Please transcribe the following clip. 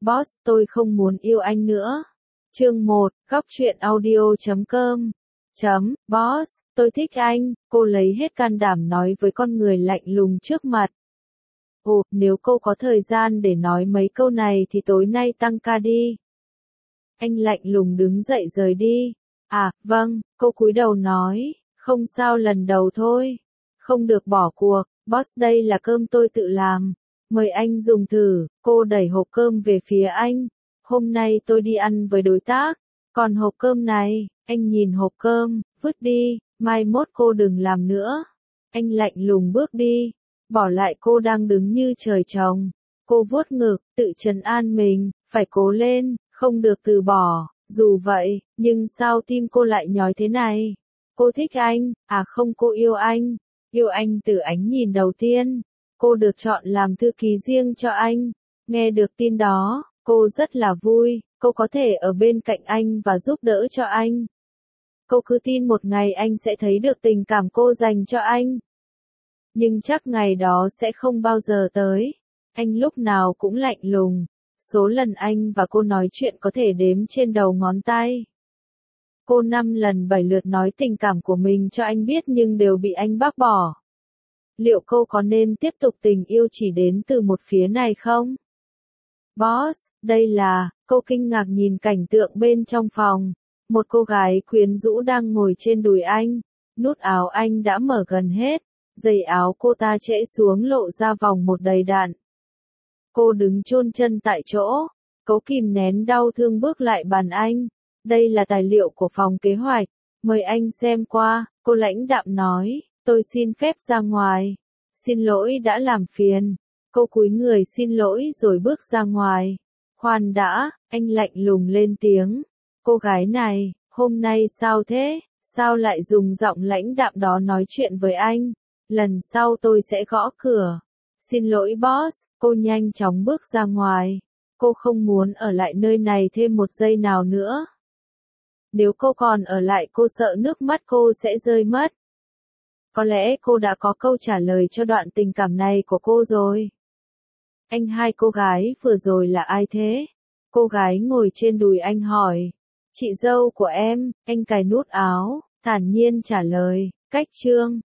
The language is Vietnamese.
Boss, tôi không muốn yêu anh nữa. Chương 1, Góc truyện audio.com. Boss, tôi thích anh, cô lấy hết can đảm nói với con người lạnh lùng trước mặt. Ồ, nếu cô có thời gian để nói mấy câu này thì tối nay tăng ca đi. Anh lạnh lùng đứng dậy rời đi. À, vâng, cô cúi đầu nói, không sao, lần đầu thôi. Không được bỏ cuộc, boss, đây là cơm tôi tự làm. Mời anh dùng thử. Cô đẩy hộp cơm về phía anh. Hôm nay tôi đi ăn với đối tác. Còn hộp cơm này, anh nhìn hộp cơm, vứt đi, mai mốt cô đừng làm nữa. Anh lạnh lùng bước đi, bỏ lại cô đang đứng như trời trồng. Cô vuốt ngực, tự trấn an mình, phải cố lên, không được từ bỏ. Dù vậy, nhưng sao tim cô lại nhói thế này? Cô thích anh, à không, cô yêu anh. Yêu anh từ ánh nhìn đầu tiên. Cô được chọn làm thư ký riêng cho anh. Nghe được tin đó, cô rất là vui, cô có thể ở bên cạnh anh và giúp đỡ cho anh. Cô cứ tin một ngày anh sẽ thấy được tình cảm cô dành cho anh. Nhưng chắc ngày đó sẽ không bao giờ tới. Anh lúc nào cũng lạnh lùng. Số lần anh và cô nói chuyện có thể đếm trên đầu ngón tay. Cô 5 lần 7 lượt nói tình cảm của mình cho anh biết nhưng đều bị anh bác bỏ. Liệu cô có nên tiếp tục tình yêu chỉ đến từ một phía này không? Boss, đây là, cô kinh ngạc nhìn cảnh tượng bên trong phòng. Một cô gái quyến rũ đang ngồi trên đùi anh. Nút áo anh đã mở gần hết. Giày áo cô ta trễ xuống lộ ra vòng một đầy đặn. Cô đứng chôn chân tại chỗ. Cố kìm nén đau thương bước lại bàn anh. Đây là tài liệu của phòng kế hoạch. Mời anh xem qua, cô lãnh đạm nói. Tôi xin phép ra ngoài. Xin lỗi đã làm phiền. Cô cúi người xin lỗi rồi bước ra ngoài. Khoan đã, anh lạnh lùng lên tiếng. Cô gái này, hôm nay sao thế? Sao lại dùng giọng lãnh đạm đó nói chuyện với anh? Lần sau tôi sẽ gõ cửa. Xin lỗi boss, cô nhanh chóng bước ra ngoài. Cô không muốn ở lại nơi này thêm một giây nào nữa. Nếu cô còn ở lại cô sợ nước mắt cô sẽ rơi mất. Có lẽ cô đã có câu trả lời cho đoạn tình cảm này của cô rồi. Anh, hai cô gái vừa rồi là ai thế? Cô gái ngồi trên đùi anh hỏi. Chị dâu của em, anh cài nút áo, thản nhiên trả lời. Cách Trương.